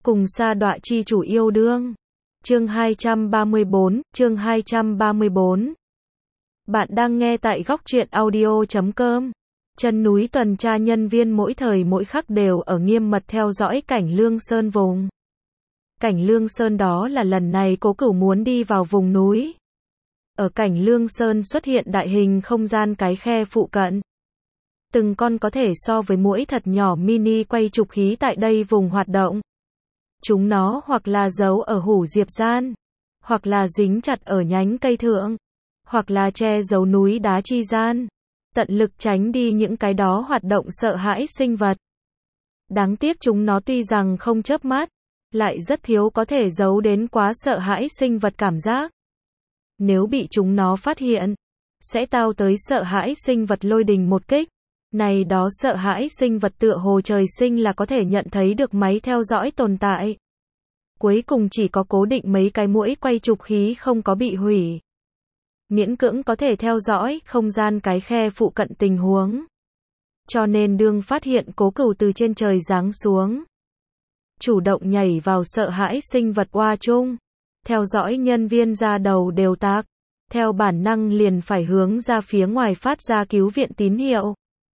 Cùng sa đọa chi chủ yêu đương. Chương 234. Bạn đang nghe tại góc truyện audio.com. Chân núi tuần tra nhân viên mỗi thời mỗi khắc đều ở nghiêm mật theo dõi cảnh Lương Sơn vùng. Cảnh Lương Sơn đó là lần này Cố Cửu muốn đi vào vùng núi. Ở cảnh Lương Sơn xuất hiện đại hình không gian cái khe phụ cận. Từng con có thể so với muỗi thật nhỏ mini quay trục khí tại đây vùng hoạt động. Chúng nó hoặc là giấu ở hủ diệp gian, hoặc là dính chặt ở nhánh cây thượng, hoặc là che giấu núi đá chi gian, tận lực tránh đi những cái đó hoạt động sợ hãi sinh vật. Đáng tiếc chúng nó tuy rằng không chớp mắt, lại rất thiếu có thể giấu đến quá sợ hãi sinh vật cảm giác. Nếu bị chúng nó phát hiện, sẽ tao tới sợ hãi sinh vật lôi đình một kích. Này đó sợ hãi sinh vật tựa hồ trời sinh là có thể nhận thấy được máy theo dõi tồn tại. Cuối cùng chỉ có cố định mấy cái muỗi quay trục khí không có bị hủy. Miễn cưỡng có thể theo dõi không gian cái khe phụ cận tình huống. Cho nên đương phát hiện Cố Cửu từ trên trời giáng xuống. Chủ động nhảy vào sợ hãi sinh vật oa chung. Theo dõi nhân viên ra đầu đều tạc. Theo bản năng liền phải hướng ra phía ngoài phát ra cứu viện tín hiệu.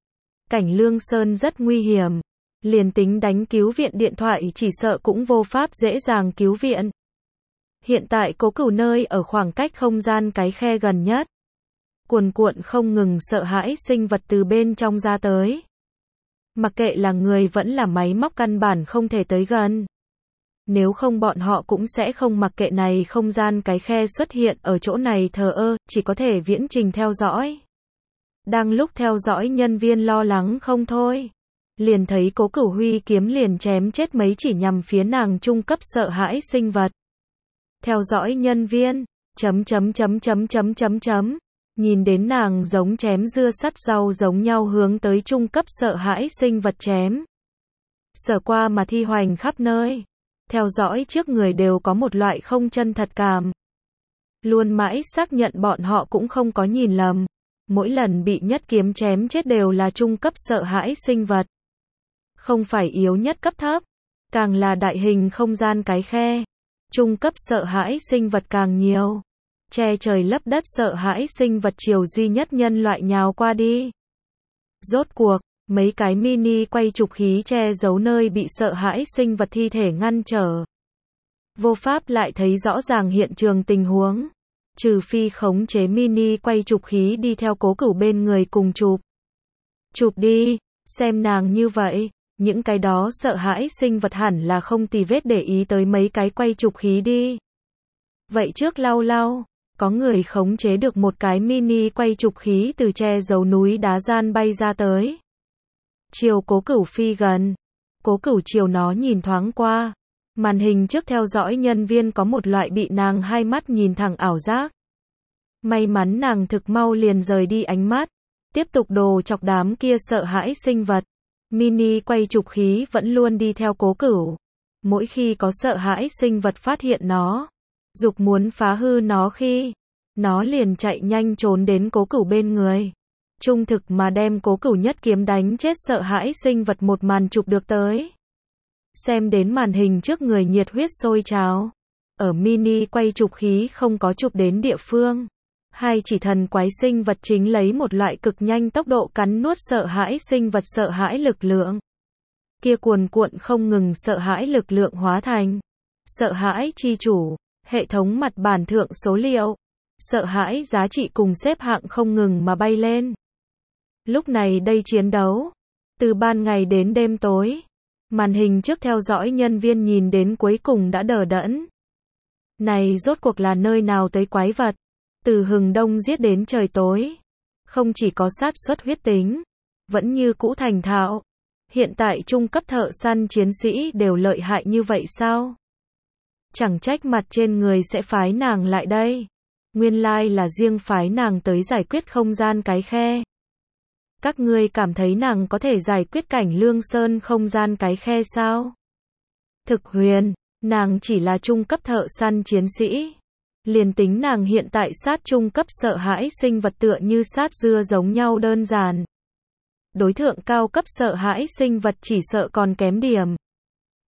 Cảnh Lương Sơn rất nguy hiểm. Liền tính đánh cứu viện điện thoại chỉ sợ cũng vô pháp dễ dàng cứu viện. Hiện tại Cố Cửu nơi ở khoảng cách không gian cái khe gần nhất. Cuồn cuộn không ngừng sợ hãi sinh vật từ bên trong ra tới. Mặc kệ là người vẫn là máy móc căn bản không thể tới gần. Nếu không bọn họ cũng sẽ không mặc kệ này không gian cái khe xuất hiện ở chỗ này thờ ơ, chỉ có thể viễn trình theo dõi. Đang lúc theo dõi nhân viên lo lắng không thôi. Liền thấy Cố Cửu huy kiếm liền chém chết mấy chỉ nhằm phía nàng trung cấp sợ hãi sinh vật. Theo dõi nhân viên, nhìn đến nàng giống chém dưa sắt rau giống nhau hướng tới trung cấp sợ hãi sinh vật chém. Sở qua mà thi hoành khắp nơi. Theo dõi trước người đều có một loại không chân thật cảm. Luôn mãi xác nhận bọn họ cũng không có nhìn lầm. Mỗi lần bị nhất kiếm chém chết đều là trung cấp sợ hãi sinh vật. Không phải yếu nhất cấp thấp, càng là đại hình không gian cái khe. Trung cấp sợ hãi sinh vật càng nhiều. Che trời lấp đất sợ hãi sinh vật chiều duy nhất nhân loại nhào qua đi. Rốt cuộc, mấy cái mini quay trục khí che giấu nơi bị sợ hãi sinh vật thi thể ngăn trở. Vô pháp lại thấy rõ ràng hiện trường tình huống. Trừ phi khống chế mini quay trục khí đi theo Cố Cửu bên người cùng chụp. Chụp đi, xem nàng như vậy, những cái đó sợ hãi sinh vật hẳn là không tì vết để ý tới mấy cái quay trục khí đi. Vậy trước lau, có người khống chế được một cái mini quay trục khí từ che giấu núi đá gian bay ra tới. Chiều Cố Cửu phi gần. Cố Cửu chiều nó nhìn thoáng qua. Màn hình trước theo dõi nhân viên có một loại bị nàng hai mắt nhìn thẳng ảo giác. May mắn nàng thực mau liền rời đi ánh mắt. Tiếp tục đồ chọc đám kia sợ hãi sinh vật. Mini quay trục khí vẫn luôn đi theo Cố Cửu. Mỗi khi có sợ hãi sinh vật phát hiện nó, dục muốn phá hư nó khi, nó liền chạy nhanh trốn đến Cố Cửu bên người. Trung thực mà đem Cố Cửu nhất kiếm đánh chết sợ hãi sinh vật một màn chụp được tới. Xem đến màn hình trước người nhiệt huyết sôi trào. Ở mini quay trục khí không có chụp đến địa phương. Hai chỉ thần quái sinh vật chính lấy một loại cực nhanh tốc độ cắn nuốt sợ hãi sinh vật sợ hãi lực lượng. Kia cuồn cuộn không ngừng sợ hãi lực lượng hóa thành. Sợ hãi chi chủ, hệ thống mặt bản thượng số liệu. Sợ hãi giá trị cùng xếp hạng không ngừng mà bay lên. Lúc này đây chiến đấu. Từ ban ngày đến đêm tối. Màn hình trước theo dõi nhân viên nhìn đến cuối cùng đã đờ đẫn. Này rốt cuộc là nơi nào tới quái vật? Từ hừng đông giết đến trời tối. Không chỉ có sát suất huyết tính. Vẫn như cũ thành thạo. Hiện tại trung cấp thợ săn chiến sĩ đều lợi hại như vậy sao? Chẳng trách mặt trên người sẽ phái nàng lại đây. Nguyên lai là riêng phái nàng tới giải quyết không gian cái khe. Các ngươi cảm thấy nàng có thể giải quyết cảnh Lương Sơn không gian cái khe sao? Thực huyền, nàng chỉ là trung cấp thợ săn chiến sĩ. Liền tính nàng hiện tại sát trung cấp sợ hãi sinh vật tựa như sát dưa giống nhau đơn giản. Đối thượng cao cấp sợ hãi sinh vật chỉ sợ còn kém điểm.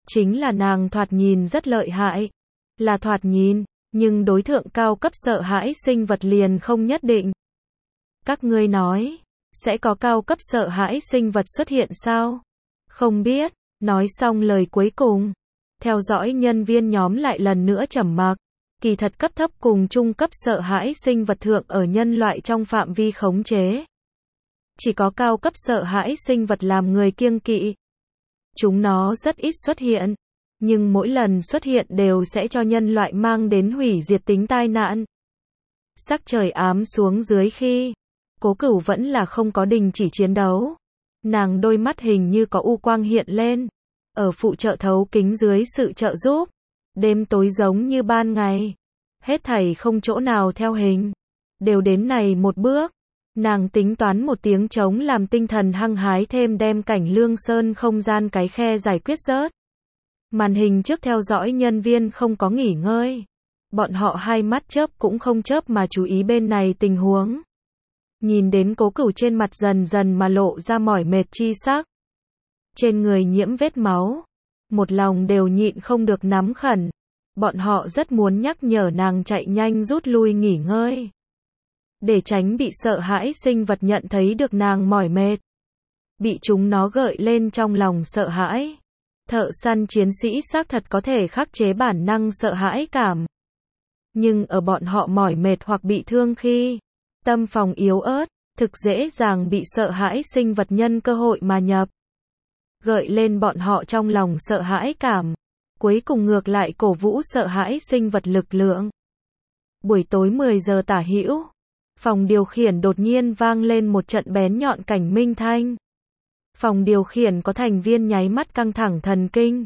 Chính là nàng thoạt nhìn rất lợi hại. Là thoạt nhìn, nhưng đối tượng cao cấp sợ hãi sinh vật liền không nhất định. Các ngươi nói, sẽ có cao cấp sợ hãi sinh vật xuất hiện sao? Không biết, nói xong lời cuối cùng. Theo dõi nhân viên nhóm lại lần nữa trầm mặc. Kỳ thật cấp thấp cùng trung cấp sợ hãi sinh vật thượng ở nhân loại trong phạm vi khống chế. Chỉ có cao cấp sợ hãi sinh vật làm người kiêng kỵ. Chúng nó rất ít xuất hiện, nhưng mỗi lần xuất hiện đều sẽ cho nhân loại mang đến hủy diệt tính tai nạn. Sắc trời ám xuống dưới khi Cố Cửu vẫn là không có đình chỉ chiến đấu. Nàng đôi mắt hình như có u quang hiện lên. Ở phụ trợ thấu kính dưới sự trợ giúp. Đêm tối giống như ban ngày. Hết thảy không chỗ nào theo hình. Đều đến này một bước. Nàng tính toán một tiếng trống làm tinh thần hăng hái thêm đem cảnh Lương Sơn không gian cái khe giải quyết rớt. Màn hình trước theo dõi nhân viên không có nghỉ ngơi. Bọn họ hai mắt chớp cũng không chớp mà chú ý bên này tình huống. Nhìn đến Cố Cửu trên mặt dần dần mà lộ ra mỏi mệt chi sắc. Trên người nhiễm vết máu. Một lòng đều nhịn không được nắm khẩn. Bọn họ rất muốn nhắc nhở nàng chạy nhanh rút lui nghỉ ngơi. Để tránh bị sợ hãi sinh vật nhận thấy được nàng mỏi mệt. Bị chúng nó gợi lên trong lòng sợ hãi. Thợ săn chiến sĩ xác thật có thể khắc chế bản năng sợ hãi cảm. Nhưng ở bọn họ mỏi mệt hoặc bị thương khi tâm phòng yếu ớt, thực dễ dàng bị sợ hãi sinh vật nhân cơ hội mà nhập. Gợi lên bọn họ trong lòng sợ hãi cảm. Cuối cùng ngược lại cổ vũ sợ hãi sinh vật lực lượng. Buổi tối 10 giờ tả hữu, phòng điều khiển đột nhiên vang lên một trận bén nhọn cảnh minh thanh. Phòng điều khiển có thành viên nháy mắt căng thẳng thần kinh.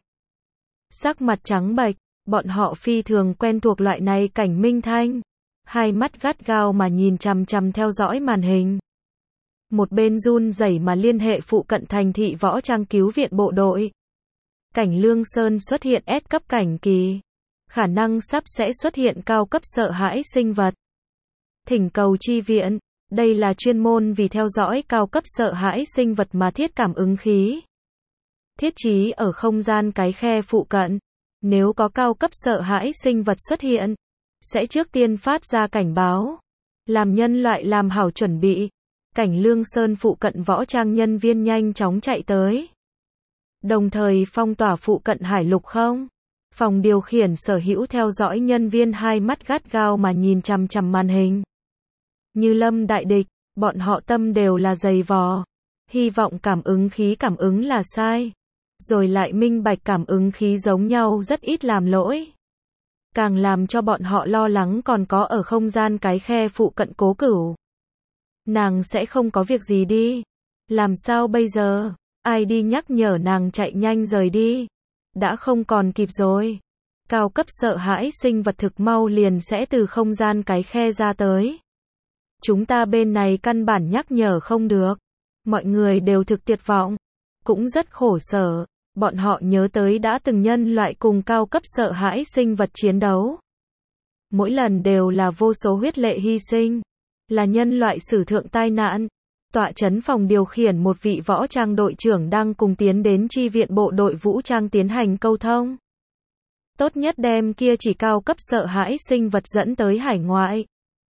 Sắc mặt trắng bệch, bọn họ phi thường quen thuộc loại này cảnh minh thanh. Hai mắt gắt gao mà nhìn chằm chằm theo dõi màn hình. Một bên run rẩy mà liên hệ phụ cận thành thị võ trang cứu viện bộ đội. Cảnh Lương Sơn xuất hiện S cấp cảnh kỳ. Khả năng sắp sẽ xuất hiện cao cấp sợ hãi sinh vật. Thỉnh cầu chi viện. Đây là chuyên môn vì theo dõi cao cấp sợ hãi sinh vật mà thiết cảm ứng khí. Thiết trí ở không gian cái khe phụ cận. Nếu có cao cấp sợ hãi sinh vật xuất hiện, sẽ trước tiên phát ra cảnh báo. Làm nhân loại làm hảo chuẩn bị. Cảnh Lương Sơn phụ cận võ trang nhân viên nhanh chóng chạy tới. Đồng thời phong tỏa phụ cận hải lục không. Phòng điều khiển sở hữu theo dõi nhân viên hai mắt gắt gao mà nhìn chằm chằm màn hình. Như lâm đại địch, bọn họ tâm đều là dày vò. Hy vọng cảm ứng là sai. Rồi lại minh bạch cảm ứng khí giống nhau rất ít làm lỗi. Càng làm cho bọn họ lo lắng còn có ở không gian cái khe phụ cận Cố Cửu. Nàng sẽ không có việc gì đi. Làm sao bây giờ? Ai đi nhắc nhở nàng chạy nhanh rời đi? Đã không còn kịp rồi. Cao cấp sợ hãi sinh vật thực mau liền sẽ từ không gian cái khe ra tới. Chúng ta bên này căn bản nhắc nhở không được. Mọi người đều thực tuyệt vọng. Cũng rất khổ sở. Bọn họ nhớ tới đã từng nhân loại cùng cao cấp sợ hãi sinh vật chiến đấu. Mỗi lần đều là vô số huyết lệ hy sinh. Là nhân loại sử thượng tai nạn. Tọa trấn phòng điều khiển một vị võ trang đội trưởng đang cùng tiến đến chi viện bộ đội vũ trang tiến hành câu thông. Tốt nhất đem kia chỉ cao cấp sợ hãi sinh vật dẫn tới hải ngoại.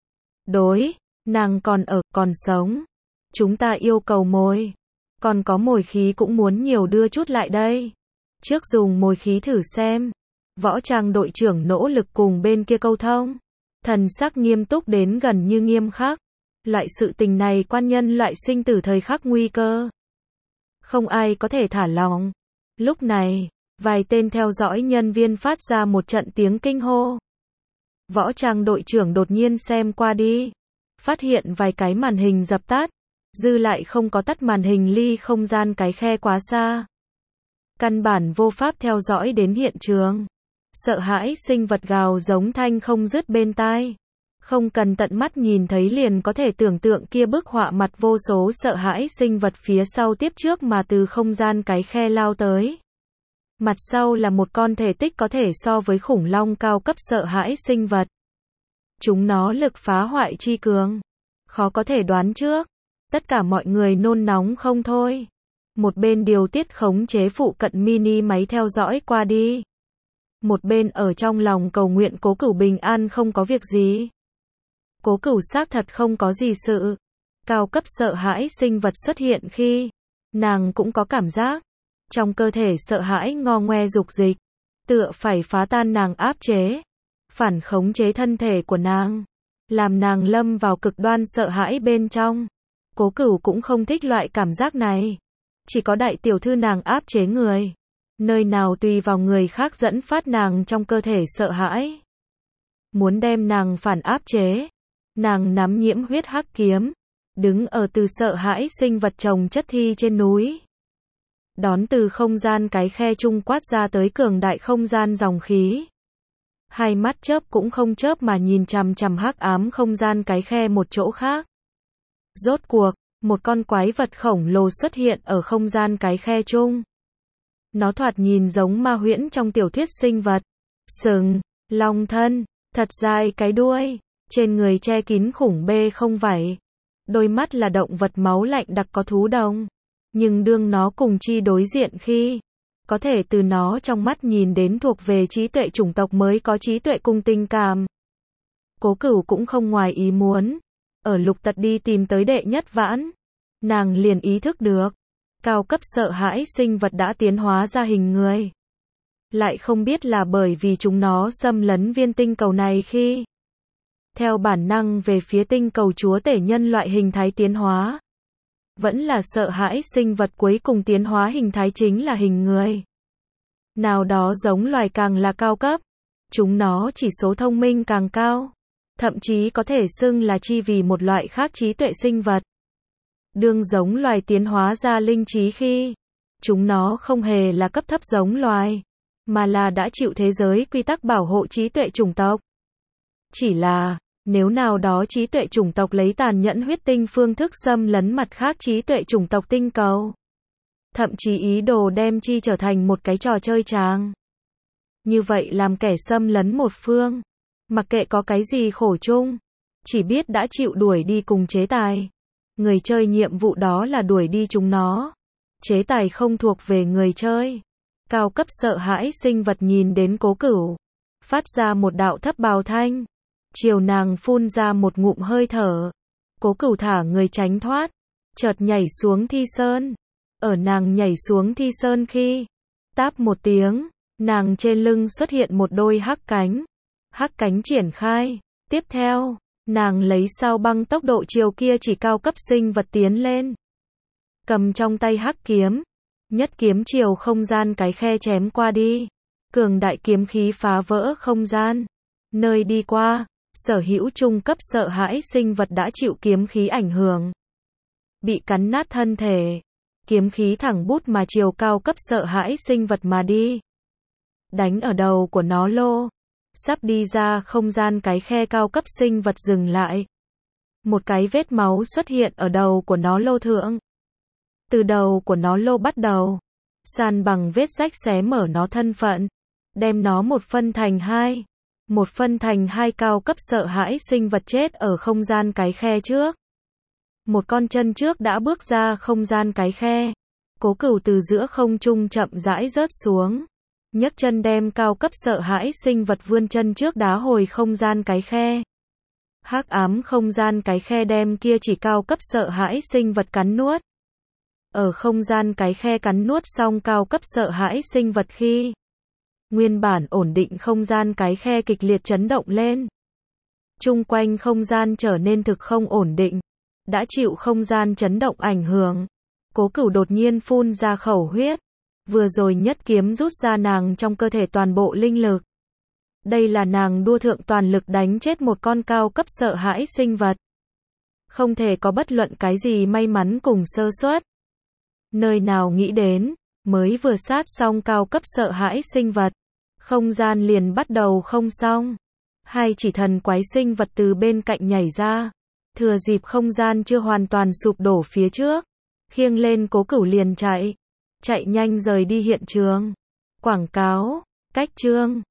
Đối, nàng còn sống. Chúng ta yêu cầu mồi. Còn có mồi khí cũng muốn nhiều đưa chút lại đây. Trước dùng mồi khí thử xem. Võ trang đội trưởng nỗ lực cùng bên kia câu thông. Thần sắc nghiêm túc đến gần như nghiêm khắc. Loại sự tình này quan nhân loại sinh tử thời khắc nguy cơ. Không ai có thể thả lỏng. Lúc này, vài tên theo dõi nhân viên phát ra một trận tiếng kinh hô. Võ trang đội trưởng đột nhiên xem qua đi. Phát hiện vài cái màn hình dập tắt. Dư lại không có tắt màn hình ly không gian cái khe quá xa. Căn bản vô pháp theo dõi đến hiện trường. Sợ hãi sinh vật gào giống thanh không dứt bên tai. Không cần tận mắt nhìn thấy liền có thể tưởng tượng kia bức họa mặt vô số sợ hãi sinh vật phía sau tiếp trước mà từ không gian cái khe lao tới. Mặt sau là một con thể tích có thể so với khủng long cao cấp sợ hãi sinh vật. Chúng nó lực phá hoại chi cường. Khó có thể đoán trước. Tất cả mọi người nôn nóng không thôi. một bên điều tiết khống chế phụ cận mini máy theo dõi qua đi. Một bên ở trong lòng cầu nguyện Cố Cửu bình an không có việc gì. Cố Cửu xác thật không có gì sự. Cao cấp sợ hãi sinh vật xuất hiện khi nàng cũng có cảm giác trong cơ thể sợ hãi ngo ngoe dục dịch, tựa phải phá tan nàng áp chế, phản khống chế thân thể của nàng, làm nàng lâm vào cực đoan sợ hãi bên trong. Cố Cửu cũng không thích loại cảm giác này. Chỉ có đại tiểu thư nàng áp chế người. Nơi nào tùy vào người khác dẫn phát nàng trong cơ thể sợ hãi. Muốn đem nàng phản áp chế. Nàng nắm nhiễm huyết hắc kiếm, đứng ở từ sợ hãi sinh vật chồng chất thi trên núi. Đón từ không gian cái khe trung quát ra tới cường đại không gian dòng khí. Hai mắt chớp cũng không chớp mà nhìn chằm chằm hắc ám không gian cái khe một chỗ khác. Rốt cuộc, một con quái vật khổng lồ xuất hiện ở không gian cái khe chung. Nó thoạt nhìn giống ma huyễn trong tiểu thuyết sinh vật. Sừng, long thân, thật dài cái đuôi, trên người che kín khủng bê không vảy. Đôi mắt là động vật máu lạnh đặc có thú đồng. Nhưng đương nó cùng chi đối diện khi, có thể từ nó trong mắt nhìn đến thuộc về trí tuệ chủng tộc mới có trí tuệ cùng tình cảm. Cố Cửu cũng không ngoài ý muốn. Ở Lục Tật đi tìm tới Đệ Nhất Vãn, nàng liền ý thức được, cao cấp sợ hãi sinh vật đã tiến hóa ra hình người. Lại không biết là bởi vì chúng nó xâm lấn viên tinh cầu này khi theo bản năng về phía tinh cầu chúa tể nhân loại hình thái tiến hóa. Vẫn là sợ hãi sinh vật cuối cùng tiến hóa hình thái chính là hình người. Nào đó giống loài càng là cao cấp, chúng nó chỉ số thông minh càng cao. Thậm chí có thể xưng là chi vì một loại khác trí tuệ sinh vật. Đương giống loài tiến hóa ra linh trí khi, chúng nó không hề là cấp thấp giống loài, mà là đã chịu thế giới quy tắc bảo hộ trí tuệ chủng tộc. Chỉ là, nếu nào đó trí tuệ chủng tộc lấy tàn nhẫn huyết tinh phương thức xâm lấn mặt khác trí tuệ chủng tộc tinh cầu, thậm chí ý đồ đem chi trở thành một cái trò chơi tràng. Như vậy làm kẻ xâm lấn một phương, mặc kệ có cái gì khổ chung, chỉ biết đã chịu đuổi đi cùng chế tài. Người chơi nhiệm vụ đó là đuổi đi chúng nó. Chế tài không thuộc về người chơi. Cao cấp sợ hãi sinh vật nhìn đến Cố Cửu, phát ra một đạo thấp bào thanh. Chiều nàng phun ra một ngụm hơi thở. Cố Cửu thả người tránh thoát, chợt nhảy xuống thi sơn. Ở nàng nhảy xuống thi sơn khi, táp một tiếng, nàng trên lưng xuất hiện một đôi hắc cánh. Hắc cánh triển khai, tiếp theo, nàng lấy sao băng tốc độ chiều kia chỉ cao cấp sinh vật tiến lên. Cầm trong tay hắc kiếm, nhất kiếm chiều không gian cái khe chém qua đi. Cường đại kiếm khí phá vỡ không gian. Nơi đi qua, sở hữu trung cấp sợ hãi sinh vật đã chịu kiếm khí ảnh hưởng. Bị cắn nát thân thể. Kiếm khí thẳng bút mà chiều cao cấp sợ hãi sinh vật mà đi. Đánh ở đầu của nó lô. Sắp đi ra không gian cái khe cao cấp sinh vật dừng lại. Một cái vết máu xuất hiện ở đầu của nó lô thượng. Từ đầu của nó lô bắt đầu, san bằng vết rách xé mở nó thân phận, đem nó một phân thành hai. Một phân thành hai cao cấp sợ hãi sinh vật chết ở không gian cái khe trước. Một con chân trước đã bước ra không gian cái khe. Cố Cửu từ giữa không trung chậm rãi rớt xuống. Nhấc chân đem cao cấp sợ hãi sinh vật vươn chân trước đá hồi không gian cái khe. Hắc ám không gian cái khe đem kia chỉ cao cấp sợ hãi sinh vật cắn nuốt. Ở không gian cái khe cắn nuốt xong cao cấp sợ hãi sinh vật khi nguyên bản ổn định không gian cái khe kịch liệt chấn động lên. Chung quanh không gian trở nên thực không ổn định. Đã chịu không gian chấn động ảnh hưởng. Cố Cửu đột nhiên phun ra khẩu huyết. Vừa rồi nhất kiếm rút ra nàng trong cơ thể toàn bộ linh lực. Đây là nàng đua thượng toàn lực đánh chết một con cao cấp sợ hãi sinh vật. Không thể có bất luận cái gì may mắn cùng sơ suất. Nơi nào nghĩ đến, mới vừa sát xong cao cấp sợ hãi sinh vật. Không gian liền bắt đầu không xong. Hai chỉ thần quái sinh vật từ bên cạnh nhảy ra. Thừa dịp không gian chưa hoàn toàn sụp đổ phía trước. Khiêng lên Cố Cửu liền chạy. Chạy nhanh rời đi hiện trường. Quảng cáo, cách chương.